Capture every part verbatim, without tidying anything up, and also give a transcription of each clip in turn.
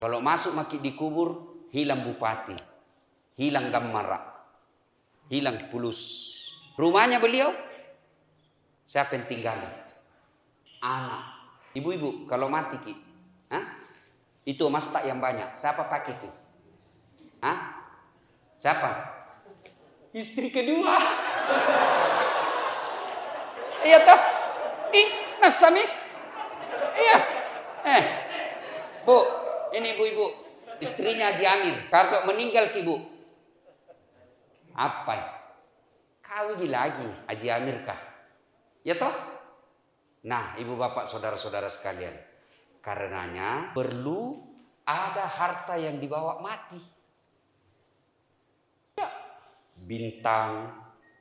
Kalau masuk maki dikubur, hilang bupati, hilang gamara, hilang pulus. Rumahnya beliau, siapa yang tinggal? Anak. Ibu-ibu, kalau mati ki, hah? Itu emas tak yang banyak, siapa pakai ki? Hah? Siapa? Istri kedua. Iya toh? Ih, nasami? Iya. Eh, Bu, ini ibu-ibu, istrinya Haji Amir. Kalau meninggal ki bu, apa? Kawin lagi Haji Amir kah? Ya toh? Nah, ibu bapak saudara-saudara sekalian, karenanya perlu ada harta yang dibawa mati. Ya. Bintang,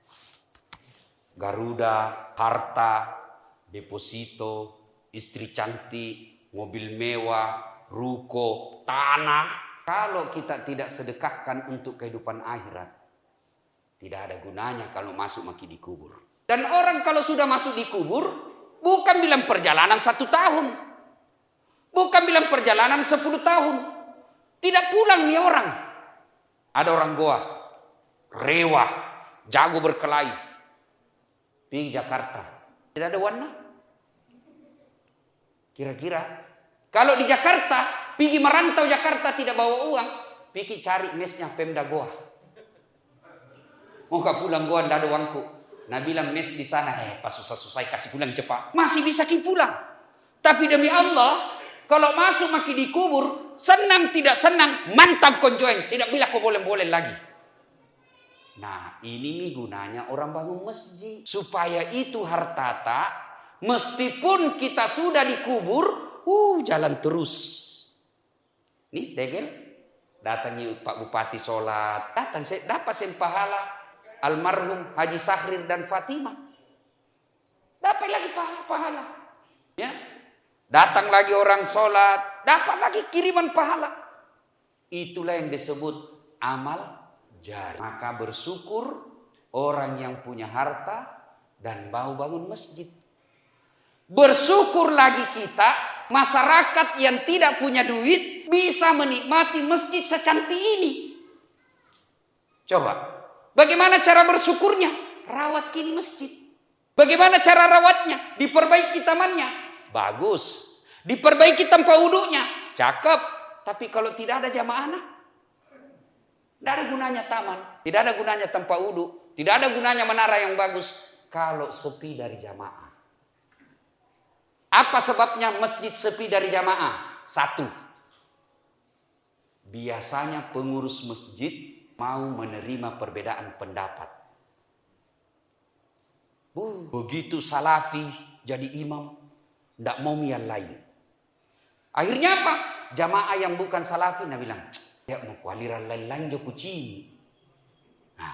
Garuda, harta, deposito, istri cantik, mobil mewah, ruko, tanah. Kalau kita tidak sedekahkan untuk kehidupan akhirat, tidak ada gunanya kalau masuk maki dikubur. Dan orang kalau sudah masuk dikubur, bukan bilang perjalanan satu tahun, bukan bilang perjalanan sepuluh tahun, tidak pulang nih orang. Ada orang Goa, rewah, jago berkelahi, pergi Jakarta, tidak ada warna. Kira-kira kalau di Jakarta, pergi merantau Jakarta tidak bawa uang, pergi cari mesnya Pemda Goa. Mau gak pulang Goa, tidak ada uangku. Nah bilang mes di sana, eh pas susah-susah kasih pulang cepat. Masih bisa ki pulang. Tapi demi Allah, kalau masuk maki dikubur, senang tidak senang, mantap konjoeng, tidak bilang kau boleh-boleh lagi. Nah ini nih gunanya orang bangun masjid, supaya itu harta tak, meskipun kita sudah dikubur, uh jalan terus. Nih degel, datangi Pak Bupati sholat, datang saya dapat sen pahala almarhum Haji Sahrir dan Fatimah, dapat lagi pahala. Ya, datang lagi orang sholat, dapat lagi kiriman pahala. Itulah yang disebut amal jari. Maka bersyukur orang yang punya harta dan mau bangun masjid. Bersyukur lagi kita, masyarakat yang tidak punya duit bisa menikmati masjid secantik ini. Coba, bagaimana cara bersyukurnya? Rawat kini masjid. Bagaimana cara rawatnya? Diperbaiki tamannya. Bagus. Diperbaiki tempat wudhunya. Cakep. Tapi kalau tidak ada jamaah, tidak ada gunanya taman. Tidak ada gunanya tempat wudhu. Tidak ada gunanya menara yang bagus kalau sepi dari jamaah. Apa sebabnya masjid sepi dari jamaah? Satu, biasanya pengurus masjid mau menerima perbedaan pendapat. Begitu salafi jadi imam, tidak mau yang lain. Akhirnya apa? Jamaah yang bukan salafi, nah bilang, ya mau kualiran lain-lain jo kucing. Nah,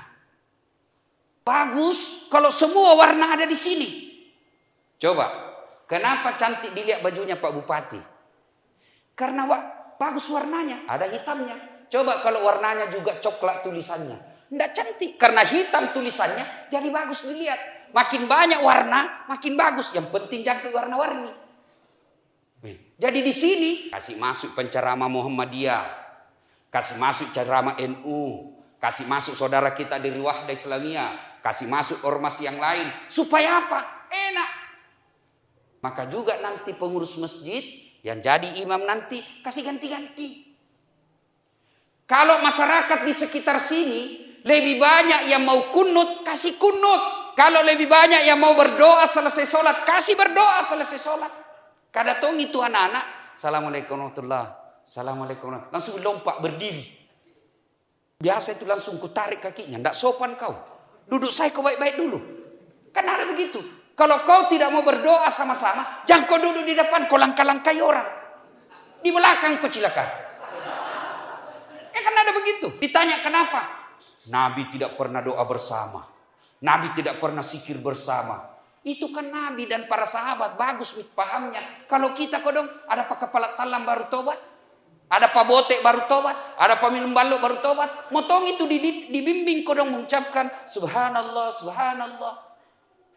bagus kalau semua warna ada di sini. Coba, kenapa cantik dilihat bajunya Pak Bupati? Karena wak, bagus warnanya, ada hitamnya. Coba kalau warnanya juga coklat tulisannya, tidak cantik. Karena hitam tulisannya, jadi bagus dilihat. Makin banyak warna, makin bagus. Yang penting jangan warna-warni. Jadi di sini kasih masuk penceramah Muhammadiyah, kasih masuk ceramah N U, kasih masuk saudara kita dari Wahda Islamiyah, kasih masuk ormas yang lain. Supaya apa? Enak. Maka juga nanti pengurus masjid yang jadi imam nanti kasih ganti-ganti. Kalau masyarakat di sekitar sini lebih banyak yang mau kunut, kasih kunut. Kalau lebih banyak yang mau berdoa selesai sholat, kasih berdoa selesai sholat. Kada tong itu anak-anak, Assalamualaikum warahmatullahi wabarakatuh, Assalamualaikum warahmatullahi wabarakatuh, langsung lompat berdiri. Biasa itu langsung ku tarik kakinya, tidak sopan kau. Duduk saya kau baik-baik dulu. Kan ada begitu. Kalau kau tidak mau berdoa sama-sama, jangan kau duduk di depan, kau langkah-langkai orang. Di belakang kau cilaka. Ya kan ada begitu. Ditanya kenapa? Nabi tidak pernah doa bersama. Nabi tidak pernah zikir bersama. Itu kan Nabi dan para sahabat. Bagus pahamnya. Kalau kita kodong, ada pak kepala talam baru tobat. Ada pak botek baru tobat. Ada pak minum balok baru tobat. Motong itu dibimbing kodong mengucapkan subhanallah, subhanallah.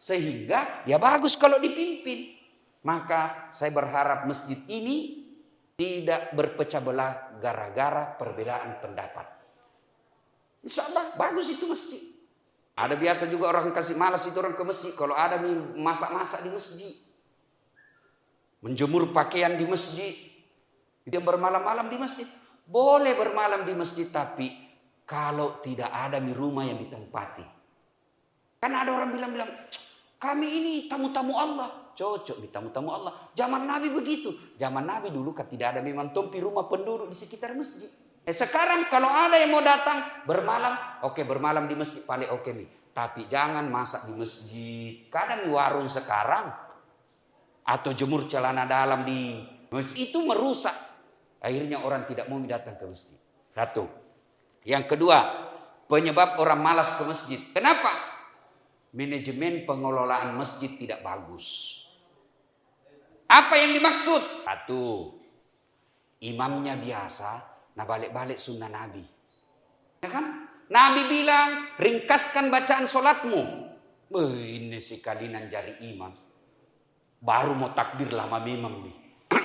Sehingga ya bagus kalau dipimpin. Maka saya berharap masjid ini tidak berpecah belah gara-gara perbedaan pendapat. Insya Allah bagus itu masjid. Ada biasa juga orang kasih malas itu orang ke masjid. Kalau ada masak-masak di masjid. Menjemur pakaian di masjid. Dia bermalam-malam di masjid. Boleh bermalam di masjid, tapi kalau tidak ada di rumah yang ditempati. Kan ada orang bilang-bilang, kami ini tamu-tamu Allah. Cocok di tamu-tamu Allah. Zaman Nabi begitu. Zaman Nabi dulu kan tidak ada memang tompi rumah penduduk di sekitar masjid. Eh, sekarang kalau ada yang mau datang bermalam, oke bermalam di masjid paling oke nih. Tapi jangan masak di masjid. Kadang di warung sekarang atau jemur celana dalam di masjid itu merusak. Akhirnya orang tidak mau datang ke masjid. Satu. Yang kedua, penyebab orang malas ke masjid. Kenapa? Manajemen pengelolaan masjid tidak bagus. Apa yang dimaksud? Satu, imamnya biasa, nah balik-balik sunnah Nabi. Ya kan? Nabi bilang, ringkaskan bacaan sholatmu. Wih, ini si kalinan jari imam. Baru mau takbir lama imam nih.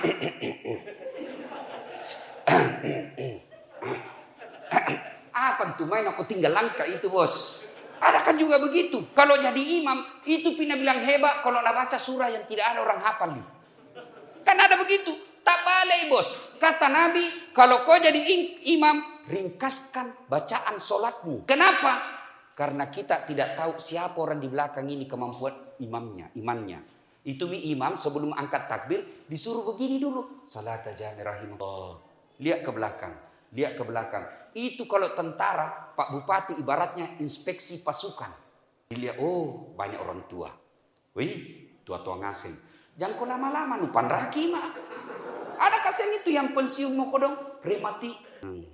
Apa tuh main aku tinggal langkah itu bos. Ada kan juga begitu. Kalau jadi imam itu pina bilang hebat kalau lah baca surah yang tidak ada orang hafal nih. Kan ada begitu. Tak balik bos. Kata Nabi kalau kau jadi imam ringkaskan bacaan sholatmu. Kenapa? Karena kita tidak tahu siapa orang di belakang ini kemampuan imamnya, imannya. Itu mi imam sebelum angkat takbir disuruh begini dulu. Salat jami rahimahullah. Lihat ke belakang, lihat ke belakang. Itu kalau tentara, Pak Bupati ibaratnya inspeksi pasukan. Dilihat, oh banyak orang tua. Wih, tua-tua ngasing. Jangan kau lama-lama, nupan raki mah. Ada kasih itu yang pensiun mau kodong, remati. Hmm.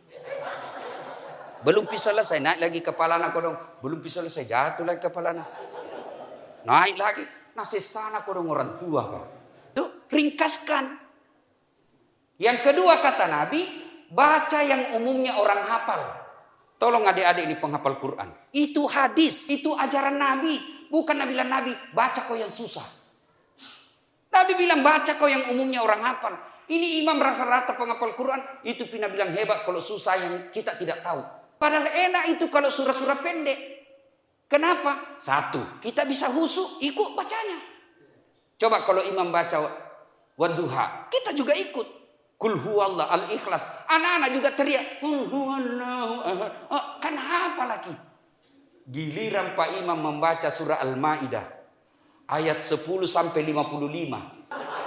Belum bisa selesai, naik lagi kepala nak kodong. Belum bisa selesai, jatuh lagi kepala nak. Naik lagi, nasi sana kodong orang tua. Pak. Tuh, ringkaskan. Yang kedua kata Nabi, baca yang umumnya orang hafal. Tolong adik-adik ini penghafal Quran. Itu hadis, itu ajaran Nabi. Bukan Nabi bilang Nabi, baca kau yang susah. Nabi bilang baca kau yang umumnya orang hafal. Ini imam rata-rata penghafal Quran, itu pina bilang hebat kalau susah yang kita tidak tahu. Padahal enak itu kalau surah-surah pendek. Kenapa? Satu, kita bisa husu, ikut bacanya. Coba kalau imam baca wadduha, kita juga ikut. Kul huwallah al-ikhlas. Anak-anak juga teriak. Kul huwallahu ahad. Oh, kan apa lagi? Giliran Pak Imam membaca surah Al-Maidah. Ayat sepuluh sampai lima puluh lima.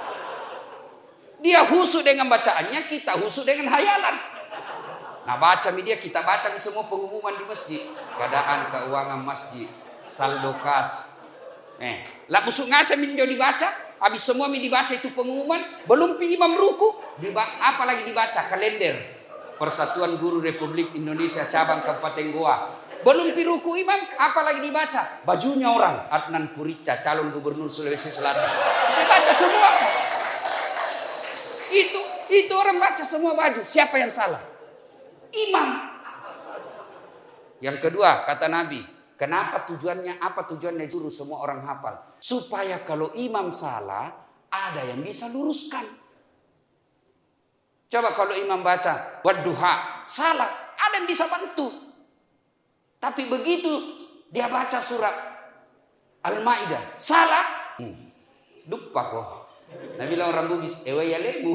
Dia husuk dengan bacaannya, kita husuk dengan hayalan. Nah baca media, kita baca di semua pengumuman di masjid. Keadaan keuangan masjid. Saldo kas. Eh, lah busuk ngasih media dibaca. Habis semua mi dibaca itu pengumuman, belum pi imam ruku, diba- apa lagi dibaca kalender Persatuan Guru Republik Indonesia cabang Kabupaten Goa. Belum pi ruku imam, apa lagi dibaca? Bajunya orang, Adnan Purica calon gubernur Sulawesi Selatan. Dibaca semua. Itu itu orang baca semua baju. Siapa yang salah? Imam. Yang kedua kata Nabi, kenapa tujuannya? Apa tujuannya suruh semua orang hafal? Supaya kalau imam salah, ada yang bisa luruskan. Coba kalau imam baca wadduha, salah, ada yang bisa bantu. Tapi begitu dia baca surat Al-Maidah, salah, hmm, lupa kok. Nabi bilang orang bugis, ewe ya lebu.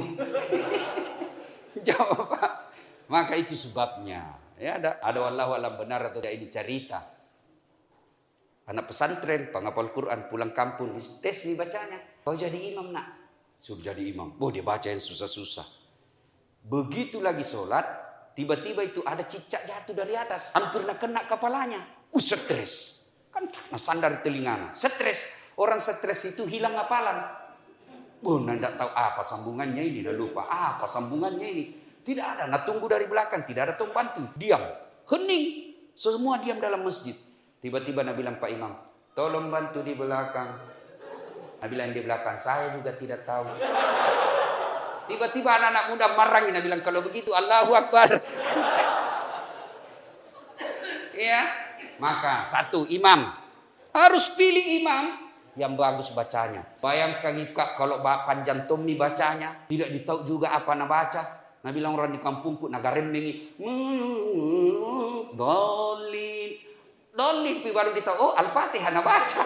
Jawab Pak. Maka itu sebabnya. Ya ada, ada wallahu alam benar atau tidak ini cerita. Anak pesantren, penghafal Quran, pulang kampung, tes nih bacanya. Kau jadi imam nak? Suruh jadi imam. Oh dia baca yang susah-susah. Begitu lagi sholat, tiba-tiba itu ada cicak jatuh dari atas. Hampir nak kena kepalanya. Uh stres. Kan nah, sandar telingana. Stres. Orang stres itu hilang hafalan. Oh tidak tahu apa sambungannya ini. Dah lupa apa sambungannya ini. Tidak ada. Nah tunggu dari belakang. Tidak ada tong bantu. Diam. Hening. Semua diam dalam masjid. Tiba-tiba Nabi bilang Pak Imam, tolong bantu di belakang. Nabi bilang di belakang, saya juga tidak tahu. Tiba-tiba anak-anak muda marah. Nabi bilang kalau begitu Allahu Akbar. Ya, maka satu imam harus pilih imam yang bagus bacanya. Bayangkan Ika kalau panjang Tommy bacanya, tidak ditahu juga apa nak baca. Nah bilang orang di kampungku nagarembengi, dolin, dolin, baru ditahu, oh Al-Fatihah nak baca.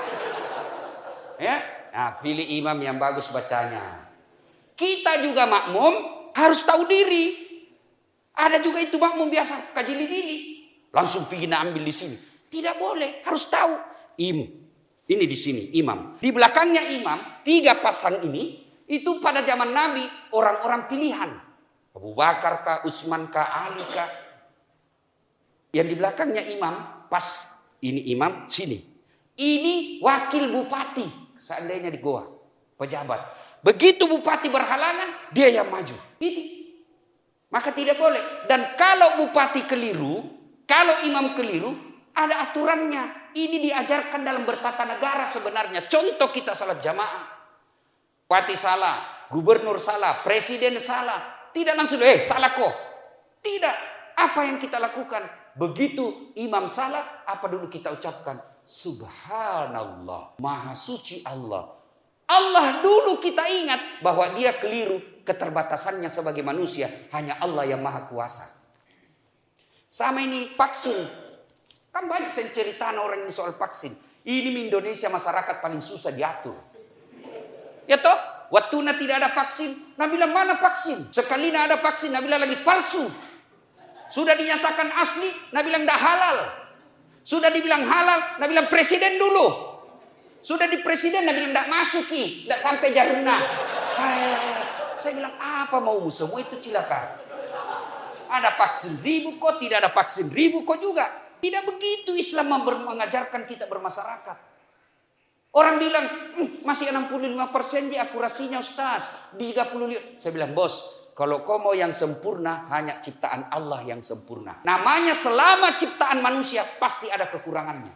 Ya, nah pilih imam yang bagus bacanya. Kita juga makmum harus tahu diri. Ada juga itu makmum biasa kajili-jili, langsung pergi nak ambil di sini. Tidak boleh, harus tahu. Im, ini di sini imam. Di belakangnya imam, tiga pasang ini itu pada zaman Nabi orang-orang pilihan. Abu Bakar kah, Utsman kah, Ali kah. Yang di belakangnya imam, pas ini imam, sini. Ini wakil bupati, seandainya di Goa, pejabat. Begitu bupati berhalangan, dia yang maju. Ini. Maka tidak boleh. Dan kalau bupati keliru, kalau imam keliru, ada aturannya. Ini diajarkan dalam bertata negara sebenarnya. Contoh kita salat jamaah. Bupati salah, gubernur salah, presiden salah. Tidak langsung, eh salah kok. Tidak. Apa yang kita lakukan? Begitu imam salah, apa dulu kita ucapkan? Subhanallah, maha suci Allah. Allah dulu kita ingat bahwa dia keliru keterbatasannya sebagai manusia. Hanya Allah yang maha kuasa. Sama ini vaksin. Kan banyak ceritakan orang ini soal vaksin. Ini di Indonesia masyarakat paling susah diatur. Ya toh? Waktu na tidak ada vaksin, Nabi bilang mana vaksin? Sekali na ada vaksin, Nabi bilang lagi palsu. Sudah dinyatakan asli, Nabi bilang dah halal. Sudah dibilang halal, Nabi bilang presiden dulu. Sudah di presiden, Nabi bilang tidak masuki, tidak sampai jaruna. Saya bilang apa mau semua itu cilaka. Ada vaksin ribu kok, tidak ada vaksin ribu kok juga. Tidak begitu Islam mengajarkan kita bermasyarakat. Orang bilang hm, masih enam puluh lima persen di akurasinya Ustaz, tiga puluh lima. Saya bilang bos, kalau kau mau yang sempurna hanya ciptaan Allah yang sempurna. Namanya selama ciptaan manusia pasti ada kekurangannya.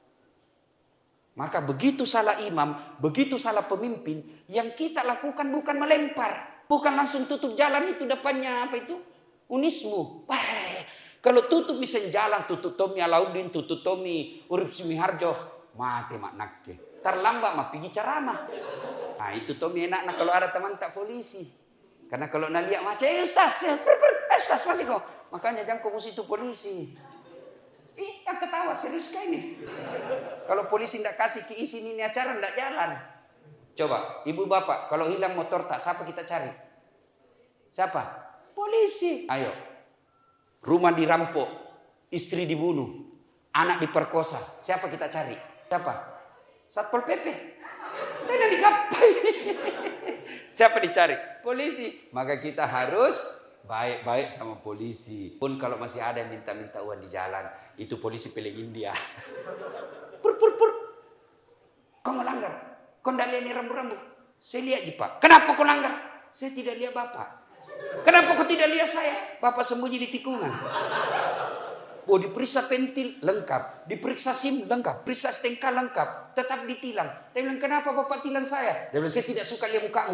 Maka begitu salah imam, begitu salah pemimpin, yang kita lakukan bukan melempar, bukan langsung tutup jalan itu depannya apa itu? Unismu. Wah, kalau tutup bisa jalan, tutup Tommy Alauddin, tutup Tommy Urip Sumiharjo, mati mak nakke. Terlambat mah pergi ceramah. Nah itu Tommy enak nah kalau ada teman tak polisi. Karena kalau nak lihat macam eh Ustaz, eh, Ustaz masih kok. Makanya jangan kau musuh itu polisi. Ih, yang ketawa serius kayak ini. Kalau polisi tidak kasih keisi ini acara tidak jalan. Coba, ibu bapak, kalau hilang motor tak, siapa kita cari? Siapa? Polisi. Ayo. Rumah dirampok, istri dibunuh, anak diperkosa. Siapa kita cari? Siapa? Satpol P P. Dan digapai. Siapa dicari? Polisi. Maka kita harus baik-baik sama polisi. Pun kalau masih ada yang minta-minta uang di jalan, itu polisi pelengin dia. Pur pur pur. Kau melanggar. Kau tidak lihat ini rambu-rambu. Saya lihat je Pak. Kenapa kau langgar? Saya tidak lihat Bapak. Kenapa kau tidak lihat saya? Bapak sembunyi di tikungan. Oh diperiksa pentil lengkap, diperiksa SIM lengkap, periksa S T N K lengkap, tetap ditilang. Dia bilang kenapa Bapak tilang saya? Dia bilang saya tidak suka lihat mukamu.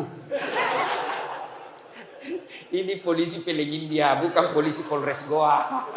Ini polisi pelengin dia, bukan polisi Polres Goa.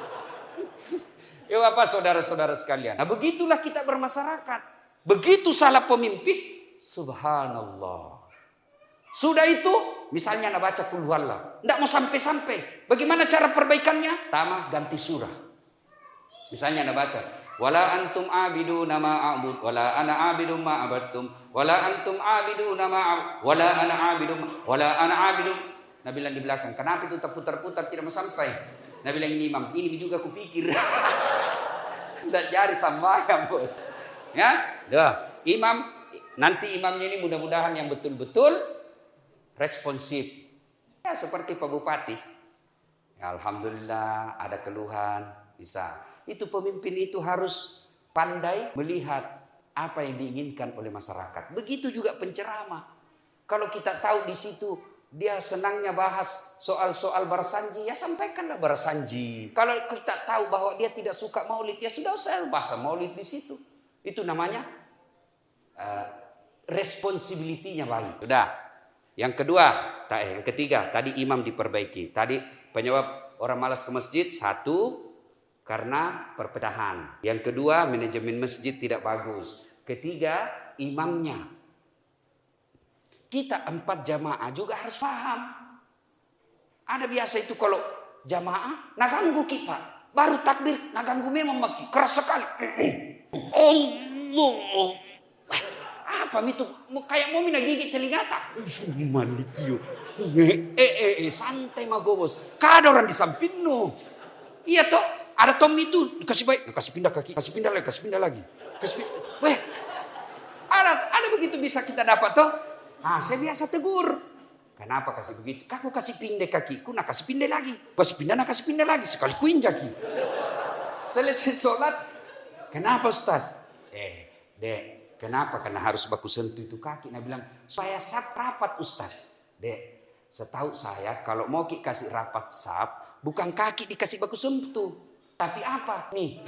Ya Bapak saudara-saudara sekalian. Nah begitulah kita bermasyarakat. Begitu salah pemimpin, subhanallah. Sudah itu, misalnya nak baca Qul huwallah, tidak mau sampai-sampai. Bagaimana cara perbaikannya? Pertama ganti surah. Misalnya nak baca, wala antum abiduna ma a'bud, wala ana abidum ma abadtum, wala antum abiduna ma wala ana abidum, wala ana abidum. Nabi bilang di belakang, kenapa itu terputar-putar tidak mau sampai? Nabi bilang ini imam, ini juga kupikir. Tidak jadi sambayang bos. Ya, dah imam. Nanti imamnya ini mudah-mudahan yang betul-betul responsif. Ya seperti Pak Bupati. Ya, alhamdulillah ada keluhan bisa. Itu pemimpin itu harus pandai melihat apa yang diinginkan oleh masyarakat. Begitu juga penceramah. Kalau kita tahu di situ dia senangnya bahas soal-soal bersanji, ya sampaikanlah bersanji. Kalau kita tahu bahwa dia tidak suka maulid, ya sudah usah bahas maulid di situ. Itu namanya uh, responsibility-nya baik. Sudah. Yang kedua, yang ketiga, tadi imam diperbaiki. Tadi penyebab orang malas ke masjid, satu karena perpecahan. Yang kedua, manajemen masjid tidak bagus. Ketiga, imamnya. Kita empat jamaah juga harus paham. Ada biasa itu kalau jamaah, nah ganggu kita. Baru takbir, nah ganggu memang maki. Keras sekali. Allah. Apa itu? Kayak mau mina gigit telinga tak? Malikio. Eh, eh, eh, santai magobos. Kada orang di samping no. Iya toh, ada tom itu kasih baik, kasih pindah kaki, kasih pindah lagi, kasih pindah lagi. Kasih pindah. Weh, ada, ada begitu bisa kita dapat toh. Ah, saya biasa tegur. Kenapa kasih begitu? Aku kasih pindah kakiku, nak kasih pindah lagi. Kasih pindah, nak kasih pindah lagi. Sekali kuinjaki. Selesai sholat. Kenapa Ustaz? Eh, dek, kenapa? Karena harus baku sentuh itu kaki. Nah bilang, supaya sap rapat Ustaz. Dek, setahu saya kalau mau ki kasih rapat sap, bukan kaki dikasih baku sentuh. Tapi apa? Nih.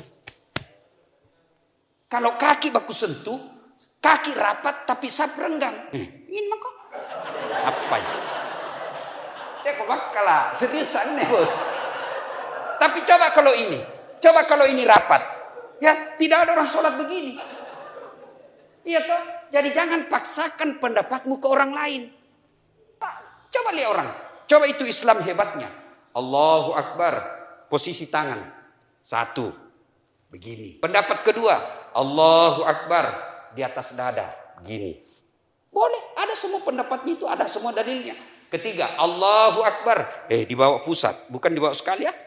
Kalau kaki baku sentuh, kaki rapat tapi sap renggang. Eh, ingin mako? Apa ya? Teko bakala, seriusan nih bos. Tapi coba kalau ini, coba kalau ini rapat, ya tidak ada orang sholat begini. Iya toh. Jadi jangan paksakan pendapatmu ke orang lain. Coba lihat orang, coba itu Islam hebatnya. Allahu Akbar, posisi tangan satu, begini. Pendapat kedua, Allahu Akbar di atas dada, begini. Boleh, ada semua pendapatnya itu, ada semua dalilnya. Ketiga, Allahu Akbar. Eh, dibawa pusat, bukan dibawa sekali ya.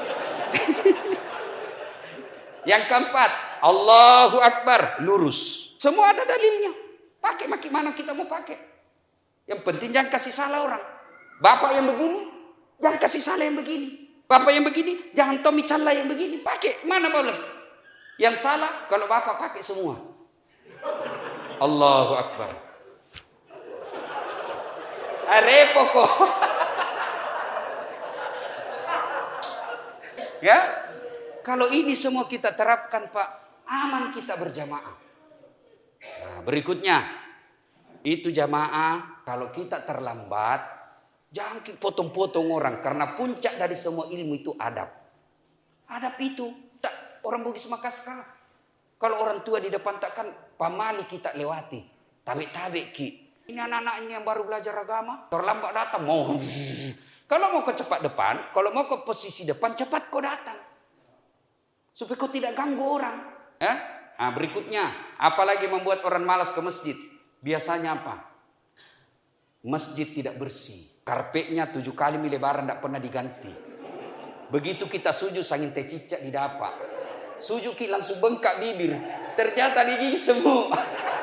Yang keempat, Allahu Akbar, lurus. Semua ada dalilnya. Pakai makin mana kita mau pakai. Yang penting jangan kasih salah orang. Bapak yang begini, jangan kasih salah yang begini. Bapak yang begini, jangan Tommy Calla yang begini. Pakai, mana boleh. Yang salah, kalau bapak pakai semua. Allahu Akbar. Repo kok. Ya, kalau ini semua kita terapkan Pak, aman kita berjamaah. Nah, berikutnya, itu jamaah kalau kita terlambat, jangan potong-potong orang karena puncak dari semua ilmu itu adab. Adab itu tak orang Bugis Makassar. Kalau orang tua di depan takkan pamali kita lewati, tabe-tabe ki. Ini anak-anak ini yang baru belajar agama, terlambat datang mau. Kalau mau ke cepat depan, kalau mau ke posisi depan cepat kau datang. Supaya kau tidak ganggu orang. Ya? Nah, berikutnya, apalagi membuat orang malas ke masjid? Biasanya apa? Masjid tidak bersih. Karpetnya tujuh kali lebaran tidak pernah diganti. Begitu kita sujud sangin teh cicak di dapak. Sujud kita langsung bengkak bibir. Ternyata di gigi semua.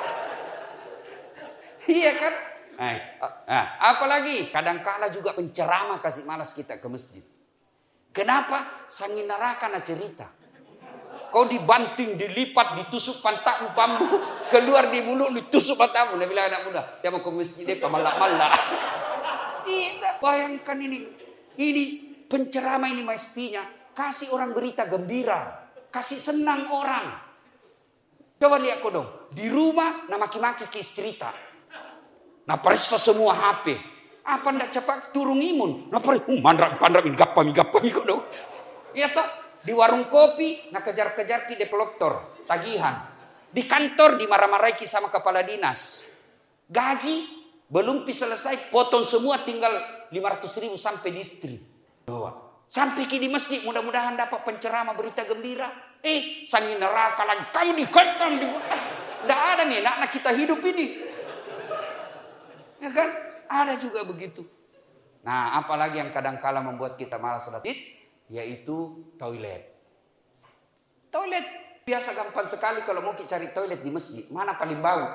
Iya kan? Nah, apalagi kadang-kala juga penceramah kasih malas kita ke masjid. Kenapa? Sangin neraka na cerita. Kau dibanting, dilipat, ditusuk pantatmu, pambu, keluar di mulut, ditusuk matamu. Dia bilang anak muda, dia mau ke masjid, dia pemalak-malak. Tidak, bayangkan ini. Ini penceramah ini mestinya kasih orang berita gembira, kasih senang orang. Coba lihat kau dong, di rumah nah maki-maki ke istri tak. Nah periksa semua H P. Apa ndak cepat turun imun? Nah periksa, uh, mandrak pandrak ini gapa mi gapa mi kau dong. Iya toh. Di warung kopi, nak kejar-kejar ki developtor, tagihan. Di kantor dimarah-marahi sama kepala dinas. Gaji belum selesai, potong semua tinggal lima ratus ribu sampai di istri. Sampai ki di masjid, mudah-mudahan dapat penceramah berita gembira. Eh, sangin neraka lagi, kamu dikentang, dibutang. Nggak ada nih, anak kita hidup ini. Ya kan? Ada juga begitu. Nah, apalagi yang kadang-kala membuat kita malas salat Id, yaitu toilet. Toilet biasa gampang sekali kalau mau cari toilet di masjid. Mana paling bau?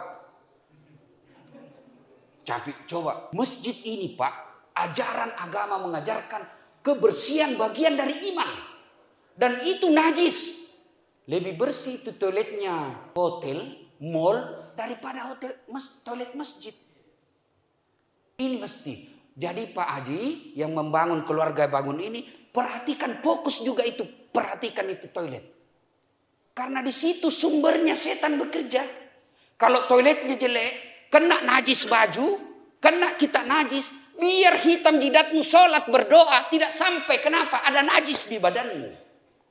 Tapi coba, masjid ini Pak, ajaran agama mengajarkan kebersihan bagian dari iman. Dan itu najis. Lebih bersih itu toiletnya hotel, mall, daripada hotel mas, toilet masjid. Ini mesti. Jadi Pak Haji yang membangun keluarga bangun ini, perhatikan fokus juga itu. Perhatikan itu toilet. Karena di situ sumbernya setan bekerja. Kalau toiletnya jelek, kena najis baju, kena kita najis, biar hitam jidatmu sholat berdoa tidak sampai. Kenapa? Ada najis di badanmu.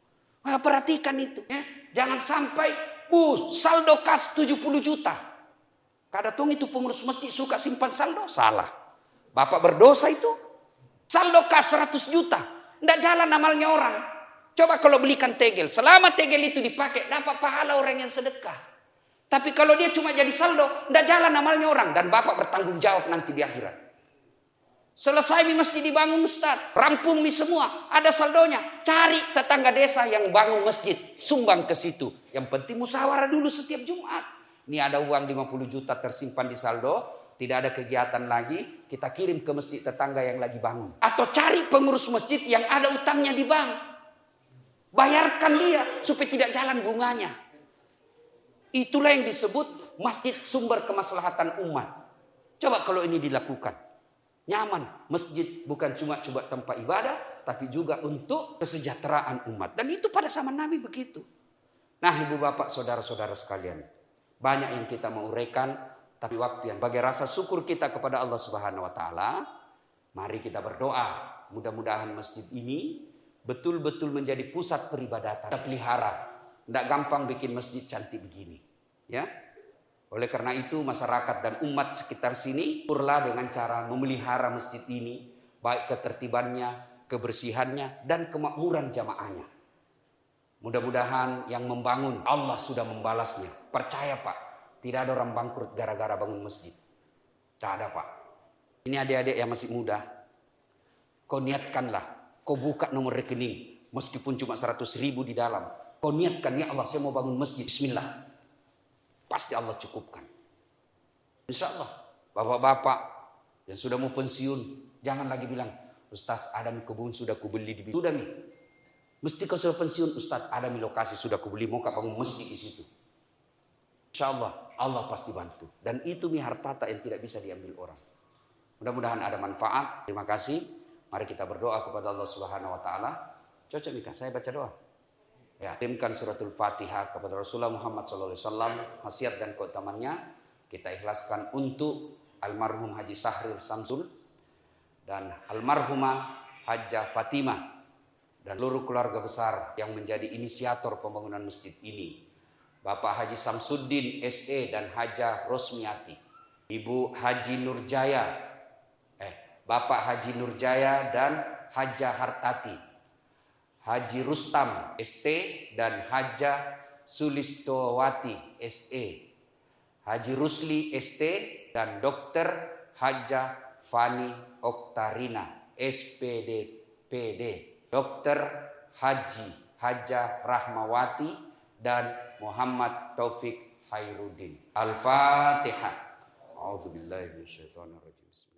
Nah, perhatikan itu. Ya. Jangan sampai, bu, saldo kas tujuh puluh juta. Kadatong itu pengurus masjid suka simpan saldo? Salah. Bapak berdosa itu. Saldo kas seratus juta. Tidak jalan amalnya orang. Coba kalau belikan tegel. Selama tegel itu dipakai, dapat pahala orang yang sedekah. Tapi kalau dia cuma jadi saldo, tidak jalan amalnya orang. Dan Bapak bertanggung jawab nanti di akhirat. Selesai mi masjid dibangun Ustaz, rampung mi semua, ada saldonya. Cari tetangga desa yang bangun masjid, sumbang ke situ. Yang penting musyawarah dulu setiap Jumat. Ini ada uang lima puluh juta tersimpan di saldo, tidak ada kegiatan lagi, kita kirim ke masjid tetangga yang lagi bangun. Atau cari pengurus masjid yang ada utangnya di bank. Bayarkan dia supaya tidak jalan bunganya. Itulah yang disebut masjid sumber kemaslahatan umat. Coba kalau ini dilakukan. Nyaman, masjid bukan cuma coba tempat ibadah, tapi juga untuk kesejahteraan umat. Dan itu pada zaman Nabi begitu. Nah, ibu bapak, saudara-saudara sekalian, banyak yang kita mau uraikan, tapi waktu yang sebagai rasa syukur kita kepada Allah Subhanahu Wa Taala, mari kita berdoa. Mudah-mudahan masjid ini betul-betul menjadi pusat peribadatan. Kita pelihara, tidak gampang bikin masjid cantik begini, ya. Oleh karena itu masyarakat dan umat sekitar sini urlah dengan cara memelihara masjid ini, baik ketertibannya, kebersihannya, dan kemakmuran jamaahnya. Mudah-mudahan yang membangun Allah sudah membalasnya. Percaya Pak, tidak ada orang bangkrut gara-gara bangun masjid. Tak ada Pak. Ini adik-adik yang masih muda, kau niatkanlah, kau buka nomor rekening, meskipun cuma seratus ribu di dalam. Kau niatkan, ya Allah saya mau bangun masjid, bismillah. Pasti Allah cukupkan. Insya Allah. Bapak-bapak yang sudah mau pensiun, jangan lagi bilang, Ustaz ada mi kebun sudah kubeli di sudah mi. Mesti kau sudah pensiun, Ustaz ada mi lokasi sudah kubeli, mau kau bangun masjid di situ. Insya Allah, Allah pasti bantu. Dan itu mi hartata yang tidak bisa diambil orang. Mudah-mudahan ada manfaat. Terima kasih. Mari kita berdoa kepada Allah Subhanahu Wa Taala. Cocok Mika, saya baca doa. Ya, kirimkan suratul Fatihah kepada Rasulullah Muhammad shallallahu alaihi wasallam, khasiat dan keutamannya kita ikhlaskan untuk almarhum Haji Sahrir Samsul dan almarhumah Hajjah Fatimah dan seluruh keluarga besar yang menjadi inisiator pembangunan masjid ini. Bapak Haji Samsuddin S E dan Hajjah Rosmiati, Ibu Haji Nurjaya, eh Bapak Haji Nurjaya dan Hajjah Hartati, Haji Rustam S T dan Hajjah Sulistowati S E, Haji Rusli S T dan Dokter Hajjah Fani Oktarina S P D P D, Dokter Haji Hajjah Rahmawati dan Muhammad Taufik Khairuddin. Al-Fatihah. A'udzubillahi minasyaitonir rajim.